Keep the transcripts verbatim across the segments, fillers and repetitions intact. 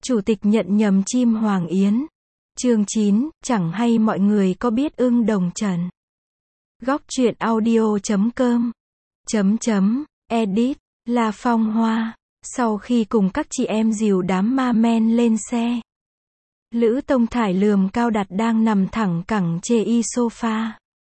Chủ tịch nhận nhầm chim Hoàng Yến. Chương chín, chẳng hay mọi người có biết Ưng Đồng Trần. Góc truyện audio chấm com. Chấm chấm, edit, La Phong Hoa. Sau khi cùng các chị em dìu đám ma men lên xe, Lữ Tông Thải lườm Cao Đạt đang nằm thẳng cẳng chê y sofa.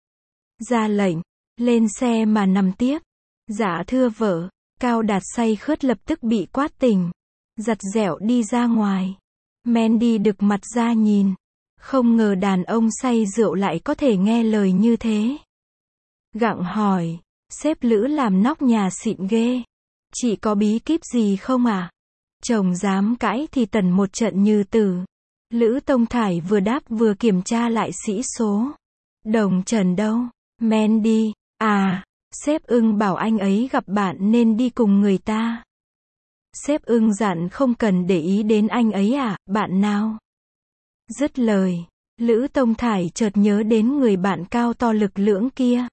Ra lệnh, lên xe mà nằm tiếp. Dạ thưa vợ. Cao Đạt say khướt lập tức bị quát tỉnh. Giặt dẹo đi ra ngoài. Mandy đực mặt ra nhìn. Không ngờ đàn ông say rượu lại có thể nghe lời như thế. Gặng hỏi, sếp Lữ làm nóc nhà xịn ghê. Chị có bí kíp gì không à? Chồng dám cãi thì tần một trận như tử. Lữ Tông Thải vừa đáp vừa kiểm tra lại sĩ số. Đồng Trần đâu? Mandy, à, sếp Ưng bảo anh ấy gặp bạn nên đi cùng người ta. Sếp Ưng dặn không cần để ý đến anh ấy à, bạn nào? Dứt lời, Lữ Tông Thải chợt nhớ đến người bạn cao to lực lưỡng kia.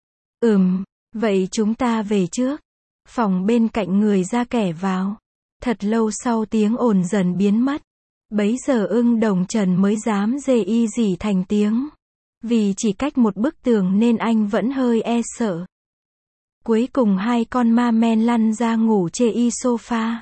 Ừm, vậy chúng ta về trước. Phòng bên cạnh người ra kẻ vào. Thật lâu sau tiếng ồn dần biến mất. Bấy giờ Ưng Đồng Trần mới dám dê y dỉ thành tiếng. Vì chỉ cách một bức tường nên anh vẫn hơi e sợ. Cuối cùng hai con ma men lăn ra ngủ chê y sofa.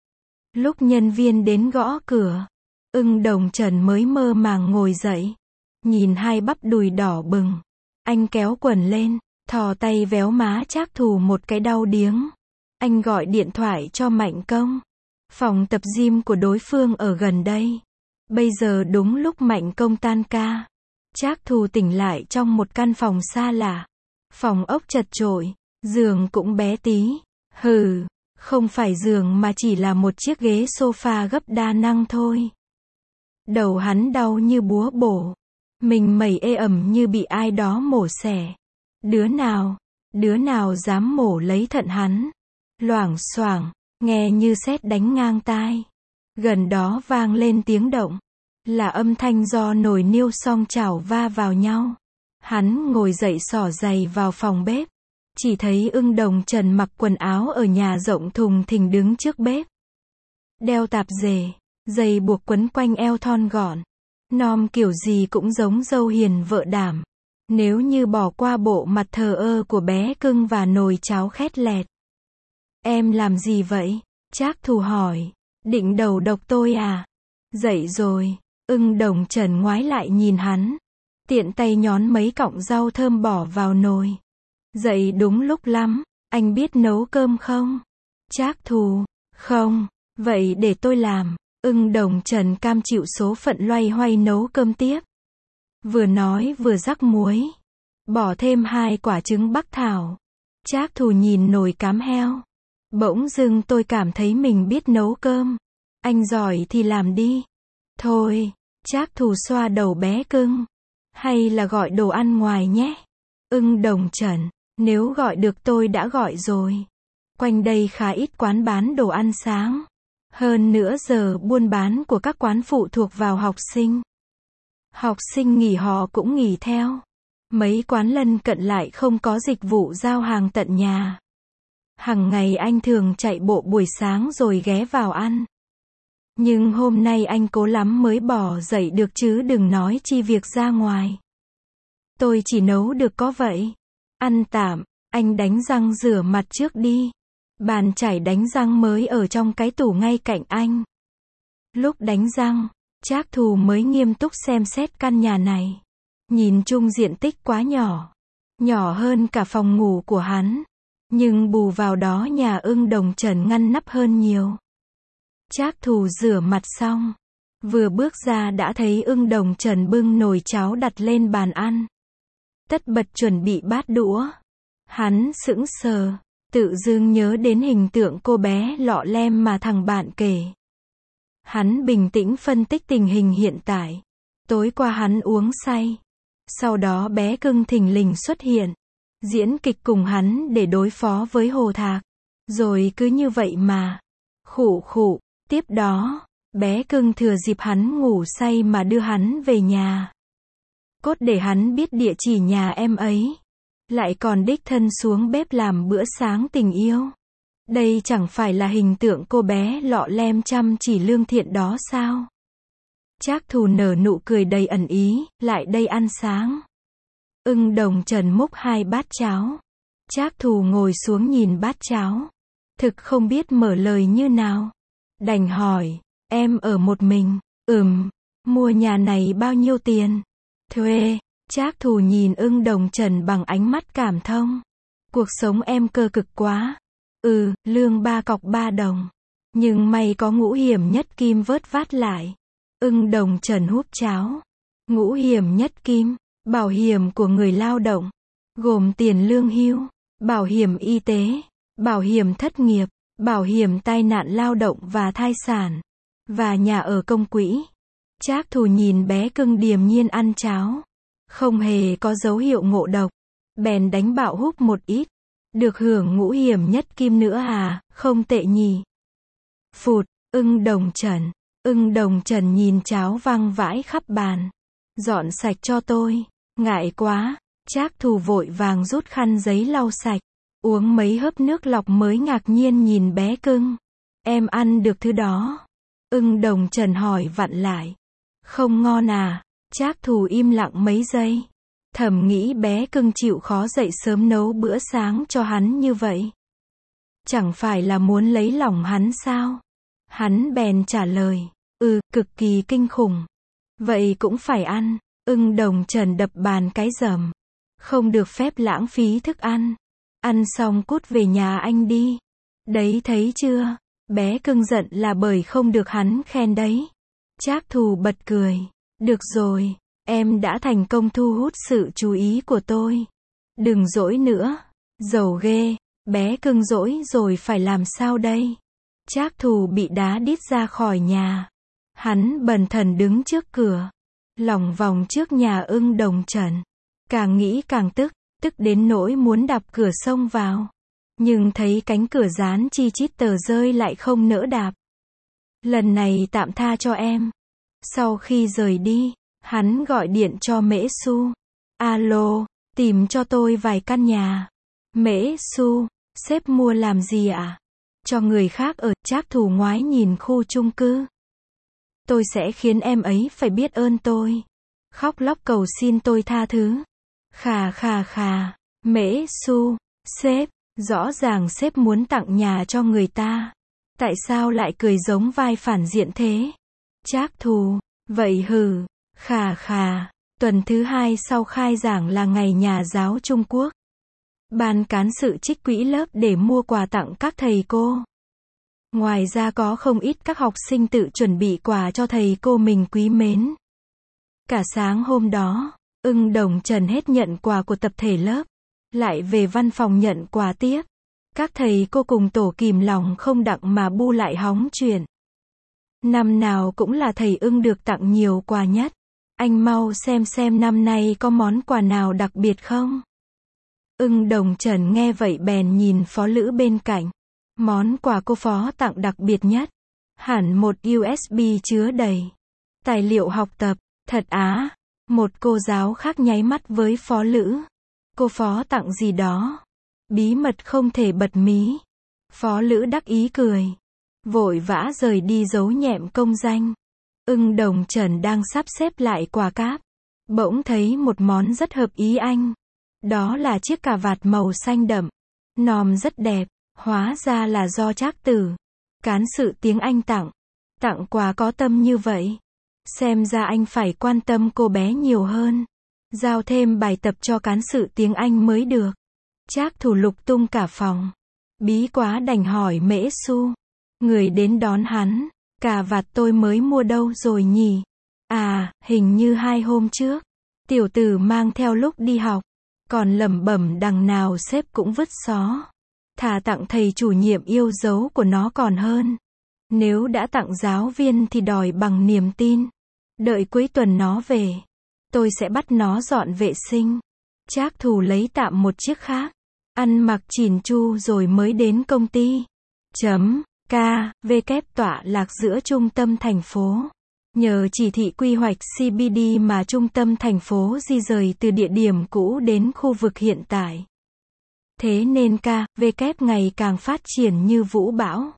Lúc nhân viên đến gõ cửa, Ưng Đồng Trần mới mơ màng ngồi dậy. Nhìn hai bắp đùi đỏ bừng. Anh kéo quần lên, thò tay véo má Trác Thù một cái đau điếng. Anh gọi điện thoại cho Mạnh Công. Phòng tập gym của đối phương ở gần đây. Bây giờ đúng lúc Mạnh Công tan ca. Trác Thù tỉnh lại trong một căn phòng xa lạ. Phòng ốc chật chội, giường cũng bé tí. Hừ, không phải giường mà chỉ là một chiếc ghế sofa gấp đa năng thôi. Đầu hắn đau như búa bổ. Mình mẩy ê ẩm như bị ai đó mổ xẻ. Đứa nào, đứa nào dám mổ lấy thận hắn. Loảng xoảng, nghe như sét đánh ngang tai. Gần đó vang lên tiếng động. Là âm thanh do nồi niêu song chảo va vào nhau. Hắn ngồi dậy xỏ giày vào phòng bếp. Chỉ thấy Ưng Đồng Trần mặc quần áo ở nhà rộng thùng thình đứng trước bếp. Đeo tạp dề, giày buộc quấn quanh eo thon gọn. Nom kiểu gì cũng giống dâu hiền vợ đảm. Nếu như bỏ qua bộ mặt thờ ơ của bé cưng và nồi cháo khét lẹt. Em làm gì vậy? Trác Thù hỏi. Định đầu độc tôi à? Dậy rồi. Ưng Đồng Trần ngoái lại nhìn hắn. Tiện tay nhón mấy cọng rau thơm bỏ vào nồi. Dậy đúng lúc lắm. Anh biết nấu cơm không? Trác Thù. Không. Vậy để tôi làm. Ưng Đồng Trần cam chịu số phận loay hoay nấu cơm tiếp. Vừa nói vừa rắc muối. Bỏ thêm hai quả trứng bắc thảo. Trác Thù nhìn nồi cám heo. Bỗng dưng tôi cảm thấy mình biết nấu cơm. Anh giỏi thì làm đi. Thôi, Trác Thù xoa đầu bé cưng. Hay là gọi đồ ăn ngoài nhé. Ưng Đồng Trần, nếu gọi được tôi đã gọi rồi. Quanh đây khá ít quán bán đồ ăn sáng. Hơn nữa giờ buôn bán của các quán phụ thuộc vào học sinh. Học sinh nghỉ họ cũng nghỉ theo. Mấy quán lân cận lại không có dịch vụ giao hàng tận nhà. Hằng ngày anh thường chạy bộ buổi sáng rồi ghé vào ăn. Nhưng hôm nay anh cố lắm mới bỏ dậy được chứ đừng nói chi việc ra ngoài. Tôi chỉ nấu được có vậy. Ăn tạm, anh đánh răng rửa mặt trước đi. Bàn chải đánh răng mới ở trong cái tủ ngay cạnh anh. Lúc đánh răng, Trác Thù mới nghiêm túc xem xét căn nhà này. Nhìn chung diện tích quá nhỏ. Nhỏ hơn cả phòng ngủ của hắn. Nhưng bù vào đó nhà Ưng Đồng Trần ngăn nắp hơn nhiều. Trác Thù rửa mặt xong. Vừa bước ra đã thấy Ưng Đồng Trần bưng nồi cháo đặt lên bàn ăn. Tất bật chuẩn bị bát đũa. Hắn sững sờ. Tự dưng nhớ đến hình tượng cô bé lọ lem mà thằng bạn kể. Hắn bình tĩnh phân tích tình hình hiện tại. Tối qua hắn uống say. Sau đó bé cưng thình lình xuất hiện. Diễn kịch cùng hắn để đối phó với Hồ Thạc. Rồi cứ như vậy mà. Khụ khụ. Tiếp đó, bé cưng thừa dịp hắn ngủ say mà đưa hắn về nhà. Cốt để hắn biết địa chỉ nhà em ấy. Lại còn đích thân xuống bếp làm bữa sáng tình yêu. Đây chẳng phải là hình tượng cô bé lọ lem chăm chỉ lương thiện đó sao? Trác Thù nở nụ cười đầy ẩn ý, lại đây ăn sáng. Ưng Đồng Trần múc hai bát cháo. Trác Thù ngồi xuống nhìn bát cháo. Thực không biết mở lời như nào. Đành hỏi, em ở một mình, ừm, mua nhà này bao nhiêu tiền? Thuê. Trác Thù nhìn Ưng Đồng Trần bằng ánh mắt cảm thông. Cuộc sống em cơ cực quá. Ừ, lương ba cọc ba đồng. Nhưng may có Ngũ Hiểm Nhất Kim vớt vát lại. Ưng Đồng Trần húp cháo. Ngũ Hiểm Nhất Kim, bảo hiểm của người lao động, gồm tiền lương hưu, bảo hiểm y tế, bảo hiểm thất nghiệp, bảo hiểm tai nạn lao động và thai sản, và nhà ở công quỹ. Trác Thù nhìn bé cưng điềm nhiên ăn cháo, không hề có dấu hiệu ngộ độc, bèn đánh bạo húp một ít. Được hưởng Ngũ Hiểm Nhất Kim nữa à, không tệ nhỉ. Phụt, Ưng Đồng Trần. Ưng Đồng Trần nhìn cháo văng vãi khắp bàn. Dọn sạch cho tôi. Ngại quá. Trác Thù vội vàng rút khăn giấy lau sạch. Uống mấy hớp nước lọc mới ngạc nhiên nhìn bé cưng. Em ăn được thứ đó? Ưng Đồng Trần hỏi vặn lại. Không ngon à? Trác Thù im lặng mấy giây. Thầm nghĩ bé cưng chịu khó dậy sớm nấu bữa sáng cho hắn như vậy. Chẳng phải là muốn lấy lòng hắn sao? Hắn bèn trả lời. Ừ, cực kỳ kinh khủng. Vậy cũng phải ăn. Ưng Đồng Trần đập bàn cái rầm. Không được phép lãng phí thức ăn. Ăn xong cút về nhà anh đi. Đấy thấy chưa? Bé cưng giận là bởi không được hắn khen đấy. Trác Thù bật cười. Được rồi, em đã thành công thu hút sự chú ý của tôi. Đừng dỗi nữa. Giàu ghê. Bé cưng dỗi rồi phải làm sao đây? Trác Thù bị đá đít ra khỏi nhà. Hắn bần thần đứng trước cửa, lòng vòng trước nhà Ưng Đồng Trần. Càng nghĩ càng tức, tức đến nỗi muốn đạp cửa xông vào. Nhưng thấy cánh cửa dán chi chít tờ rơi lại không nỡ đạp. Lần này tạm tha cho em. Sau khi rời đi, hắn gọi điện cho Mễ Xu. Alo, tìm cho tôi vài căn nhà. Mễ Xu, sếp mua làm gì ạ? Cho người khác ở. Trác Thù ngoái nhìn khu chung cư. Tôi sẽ khiến em ấy phải biết ơn tôi. Khóc lóc cầu xin tôi tha thứ. Khà khà khà. Mễ Xu, sếp, rõ ràng sếp muốn tặng nhà cho người ta. Tại sao lại cười giống vai phản diện thế? Trác Thù, vậy hừ, khà khà. Tuần thứ hai sau khai giảng là ngày nhà giáo Trung Quốc. Ban cán sự trích quỹ lớp để mua quà tặng các thầy cô. Ngoài ra có không ít các học sinh tự chuẩn bị quà cho thầy cô mình quý mến. Cả sáng hôm đó, Ưng Đồng Trần hết nhận quà của tập thể lớp, lại về văn phòng nhận quà tiếp. Các thầy cô cùng tổ kìm lòng không đặng mà bu lại hóng chuyện. Năm nào cũng là thầy Ưng được tặng nhiều quà nhất. Anh mau xem xem năm nay có món quà nào đặc biệt không? Ưng Đồng Trần nghe vậy bèn nhìn Phó Lữ bên cạnh. Món quà cô Phó tặng đặc biệt nhất. Hẳn một u ét bê chứa đầy tài liệu học tập. Thật á? Một cô giáo khác nháy mắt với Phó Lữ. Cô Phó tặng gì đó? Bí mật không thể bật mí. Phó Lữ đắc ý cười. Vội vã rời đi giấu nhẹm công danh. Ưng Đồng Trần đang sắp xếp lại quà cáp. Bỗng thấy một món rất hợp ý anh. Đó là chiếc cà vạt màu xanh đậm. Nòm rất đẹp. Hóa ra là do Trác Tử, cán sự tiếng Anh tặng. Tặng quà có tâm như vậy. Xem ra anh phải quan tâm cô bé nhiều hơn. Giao thêm bài tập cho cán sự tiếng Anh mới được. Trác Thủ lục tung cả phòng. Bí quá đành hỏi Mễ Xu. Người đến đón hắn. Cà vạt tôi mới mua đâu rồi nhỉ? À, hình như hai hôm trước. Tiểu tử mang theo lúc đi học. Còn lẩm bẩm đằng nào sếp cũng vứt xó. Thà tặng thầy chủ nhiệm yêu dấu của nó còn hơn. Nếu đã tặng giáo viên thì đòi bằng niềm tin. Đợi cuối tuần nó về, tôi sẽ bắt nó dọn vệ sinh. Trác Thù lấy tạm một chiếc khác. Ăn mặc chỉn chu rồi mới đến công ty. Chấm. K. V. Kép tọa lạc giữa trung tâm thành phố. Nhờ chỉ thị quy hoạch xê bê đê mà trung tâm thành phố di rời từ địa điểm cũ đến khu vực hiện tại. Thế nên ca vê kép ngày càng phát triển như vũ bão.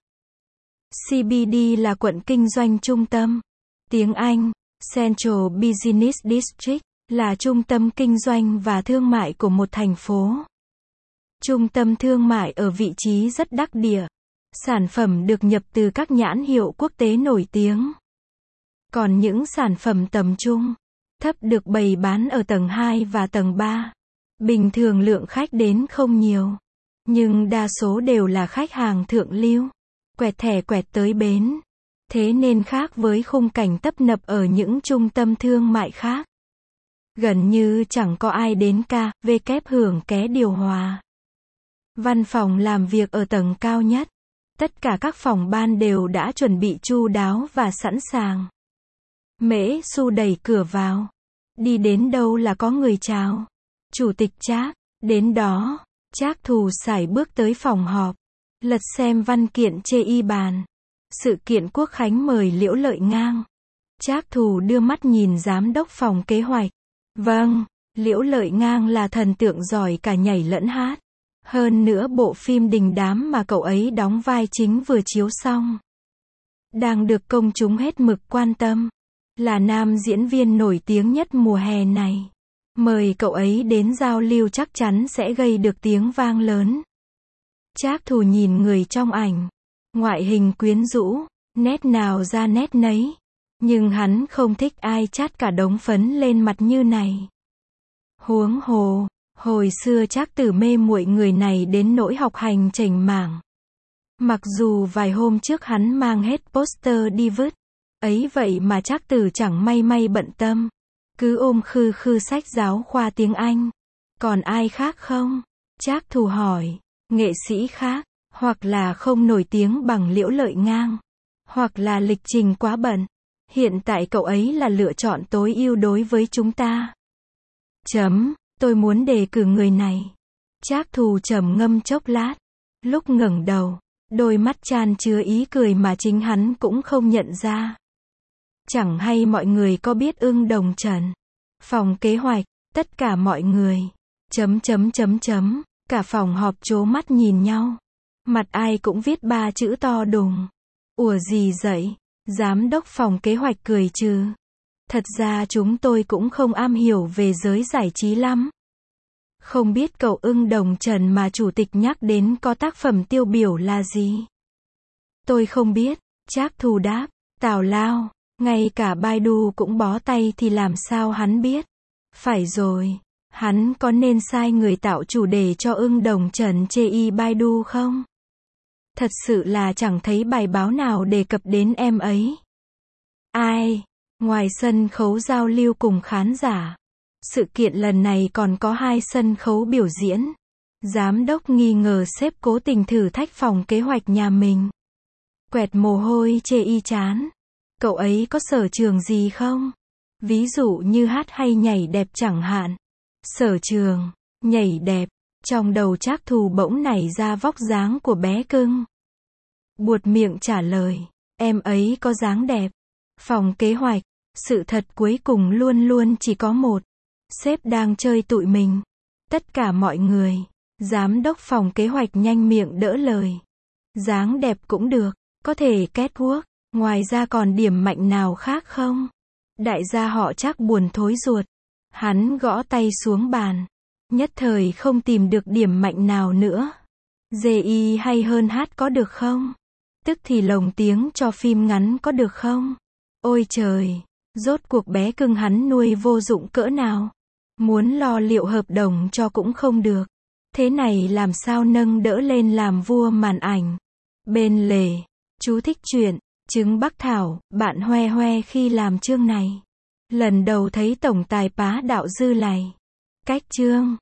xê bê đê là quận kinh doanh trung tâm. Tiếng Anh, Central Business District, là trung tâm kinh doanh và thương mại của một thành phố. Trung tâm thương mại ở vị trí rất đắc địa. Sản phẩm được nhập từ các nhãn hiệu quốc tế nổi tiếng. Còn những sản phẩm tầm trung, thấp được bày bán ở tầng hai và tầng ba. Bình thường lượng khách đến không nhiều, nhưng đa số đều là khách hàng thượng lưu, quẹt thẻ quẹt tới bến. Thế nên khác với khung cảnh tấp nập ở những trung tâm thương mại khác. Gần như chẳng có ai đến ca vê kép hưởng ké điều hòa. Văn phòng làm việc ở tầng cao nhất. Tất cả các phòng ban đều đã chuẩn bị chu đáo và sẵn sàng. Mễ Xu đẩy cửa vào. Đi đến đâu là có người chào. Chủ tịch Trác, đến đó. Trác Thù sải bước tới phòng họp. Lật xem văn kiện chê y bàn. Sự kiện Quốc khánh mời Liễu Lợi Ngang. Trác Thù đưa mắt nhìn giám đốc phòng kế hoạch. Vâng, Liễu Lợi Ngang là thần tượng giỏi cả nhảy lẫn hát. Hơn nữa bộ phim đình đám mà cậu ấy đóng vai chính vừa chiếu xong. Đang được công chúng hết mực quan tâm. Là nam diễn viên nổi tiếng nhất mùa hè này. Mời cậu ấy đến giao lưu chắc chắn sẽ gây được tiếng vang lớn. Trác Thù nhìn người trong ảnh. Ngoại hình quyến rũ, nét nào ra nét nấy. Nhưng hắn không thích ai chát cả đống phấn lên mặt như này. Huống hồ, hồi xưa Trác Tử mê muội người này đến nỗi học hành chểnh mảng. Mặc dù vài hôm trước hắn mang hết poster đi vứt. Ấy vậy mà Trác Tử chẳng may may bận tâm. Cứ ôm khư khư sách giáo khoa tiếng Anh. Còn ai khác không? Trác Thù hỏi. Nghệ sĩ khác, hoặc là không nổi tiếng bằng Liễu Lợi Ngang, hoặc là lịch trình quá bận. Hiện tại cậu ấy là lựa chọn tối ưu đối với chúng ta. Chấm, tôi muốn đề cử người này. Trác Thù trầm ngâm chốc lát. Lúc ngẩng đầu, đôi mắt chan chứa ý cười mà chính hắn cũng không nhận ra. Chẳng hay mọi người có biết Ưng Đồng Trần. Phòng kế hoạch, tất cả mọi người. Chấm chấm chấm chấm, cả phòng họp trố mắt nhìn nhau. Mặt ai cũng viết ba chữ to đùng. Ủa gì vậy? Giám đốc phòng kế hoạch cười trừ. Thật ra chúng tôi cũng không am hiểu về giới giải trí lắm. Không biết cậu Ưng Đồng Trần mà chủ tịch nhắc đến có tác phẩm tiêu biểu là gì? Tôi không biết, Trác Thù đáp. Tào lao, ngay cả Baidu cũng bó tay thì làm sao hắn biết? Phải rồi, hắn có nên sai người tạo chủ đề cho Ưng Đồng Trần chê y Baidu không? Thật sự là chẳng thấy bài báo nào đề cập đến em ấy. Ai? Ngoài sân khấu giao lưu cùng khán giả, sự kiện lần này còn có hai sân khấu biểu diễn. Giám đốc nghi ngờ sếp cố tình thử thách phòng kế hoạch nhà mình. Quẹt mồ hôi chê y chán. Cậu ấy có sở trường gì không? Ví dụ như hát hay nhảy đẹp chẳng hạn. Sở trường, nhảy đẹp. Trong đầu Trác Thù bỗng nảy ra vóc dáng của bé cưng. Buột miệng trả lời, em ấy có dáng đẹp. Phòng kế hoạch, sự thật cuối cùng luôn luôn chỉ có một. Sếp đang chơi tụi mình. Tất cả mọi người. Giám đốc phòng kế hoạch nhanh miệng đỡ lời. Dáng đẹp cũng được, có thể catwalk, ngoài ra còn điểm mạnh nào khác không? Đại gia họ Trác buồn thối ruột. Hắn gõ tay xuống bàn. Nhất thời không tìm được điểm mạnh nào nữa. gi i hay hơn hát có được không? Tức thì lồng tiếng cho phim ngắn có được không? Ôi trời, rốt cuộc bé cưng hắn nuôi vô dụng cỡ nào? Muốn lo liệu hợp đồng cho cũng không được. Thế này làm sao nâng đỡ lên làm vua màn ảnh? Bên lề, chú thích chuyện, trứng Bắc Thảo, bạn hoe hoe khi làm chương này. Lần đầu thấy tổng tài Bá Đạo Dư Lày. Cách chương.